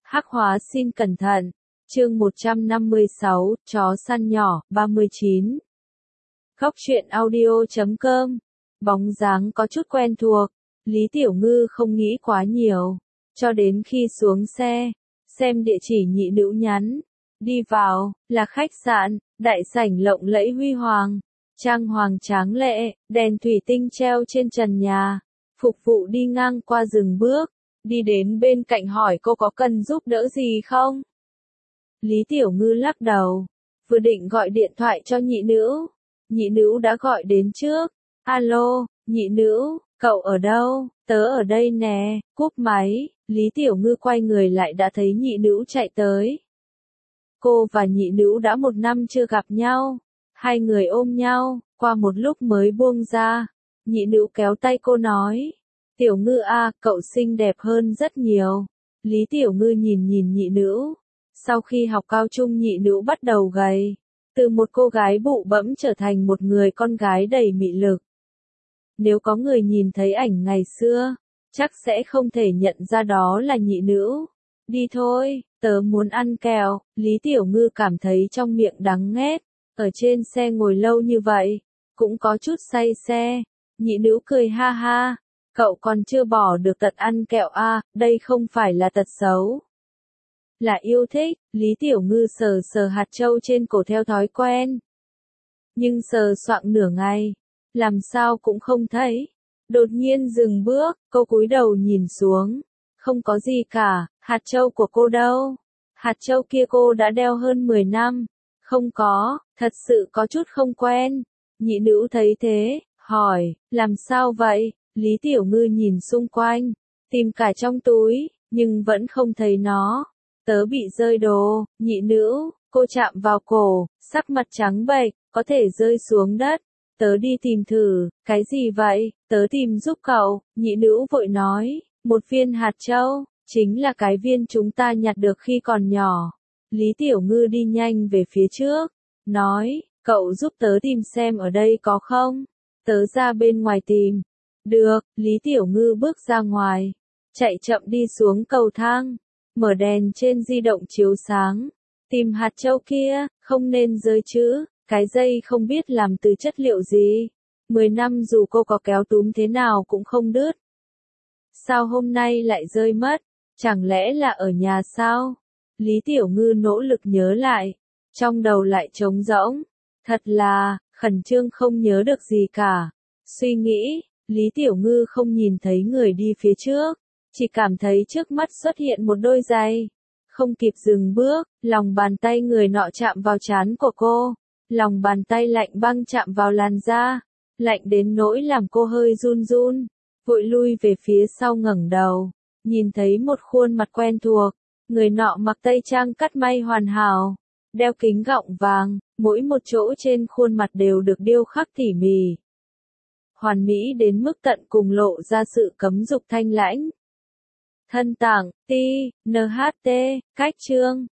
Hắc hóa xin cẩn thận. Chương 156, chó săn nhỏ, 39. Góc truyện audio.com. Bóng dáng có chút quen thuộc, Lý Tiểu Ngư không nghĩ quá nhiều, cho đến khi xuống xe, xem địa chỉ nhị nữ nhắn, đi vào, là khách sạn, đại sảnh lộng lẫy huy hoàng, trang hoàng tráng lệ, đèn thủy tinh treo trên trần nhà, phục vụ đi ngang qua dừng bước, đi đến bên cạnh hỏi cô có cần giúp đỡ gì không? Lý Tiểu Ngư lắc đầu, vừa định gọi điện thoại cho nhị nữ đã gọi đến trước. Alo, nhị nữ, cậu ở đâu? Tớ ở đây nè. Cúp máy, Lý Tiểu Ngư quay người lại đã thấy nhị nữ chạy tới. Cô và nhị nữ đã 1 năm chưa gặp nhau, hai người ôm nhau, qua một lúc mới buông ra. Nhị nữ kéo tay cô nói, Tiểu Ngư à, cậu xinh đẹp hơn rất nhiều. Lý Tiểu Ngư nhìn nhị nữ. Sau khi học cao trung nhị nữ bắt đầu gầy, từ một cô gái bụ bẫm trở thành một người con gái đầy mị lực. Nếu có người nhìn thấy ảnh ngày xưa, chắc sẽ không thể nhận ra đó là nhị nữ. Đi thôi, tớ muốn ăn kẹo. Lý Tiểu Ngư cảm thấy trong miệng đắng nghét, ở trên xe ngồi lâu như vậy, cũng có chút say xe. Nhị nữ cười ha ha, cậu còn chưa bỏ được tật ăn kẹo à, đây không phải là tật xấu. Là yêu thích. Lý Tiểu Ngư sờ sờ hạt châu trên cổ theo thói quen. Nhưng sờ soạng nửa ngày, làm sao cũng không thấy. Đột nhiên dừng bước, cô cúi đầu nhìn xuống. Không có gì cả, hạt châu của cô đâu? Hạt châu kia cô đã đeo hơn 10 năm. Không có, thật sự có chút không quen. Nhị nữ thấy thế, hỏi, làm sao vậy? Lý Tiểu Ngư nhìn xung quanh, tìm cả trong túi, nhưng vẫn không thấy nó. Tớ bị rơi đồ. Nhị nữ, cô chạm vào cổ, sắc mặt trắng bệch, có thể rơi xuống đất. Tớ đi tìm thử. Cái gì vậy? Tớ tìm giúp cậu. Nhị nữ vội nói, một viên hạt châu, chính là cái viên chúng ta nhặt được khi còn nhỏ. Lý Tiểu Ngư đi nhanh về phía trước, nói, cậu giúp tớ tìm xem ở đây có không? Tớ ra bên ngoài tìm. Được. Lý Tiểu Ngư bước ra ngoài, chạy chậm đi xuống cầu thang, mở đèn trên di động chiếu sáng, tìm hạt châu kia, không nên rơi chứ, cái dây không biết làm từ chất liệu gì. 10 năm dù cô có kéo túm thế nào cũng không đứt. Sao hôm nay lại rơi mất? Chẳng lẽ là ở nhà sao? Lý Tiểu Ngư nỗ lực nhớ lại, trong đầu lại trống rỗng, thật là, khẩn trương không nhớ được gì cả. Suy nghĩ, Lý Tiểu Ngư không nhìn thấy người đi phía trước, chỉ cảm thấy trước mắt xuất hiện một đôi giày. Không kịp dừng bước, lòng bàn tay người nọ chạm vào trán của cô. Lòng bàn tay lạnh băng chạm vào làn da, lạnh đến nỗi làm cô hơi run run. Vội lui về phía sau ngẩng đầu, nhìn thấy một khuôn mặt quen thuộc. Người nọ mặc tây trang cắt may hoàn hảo, đeo kính gọng vàng, mỗi một chỗ trên khuôn mặt đều được điêu khắc tỉ mỉ. Hoàn mỹ đến mức tận cùng lộ ra sự cấm dục thanh lãnh. Thân tạng, ti, nht, cách chương.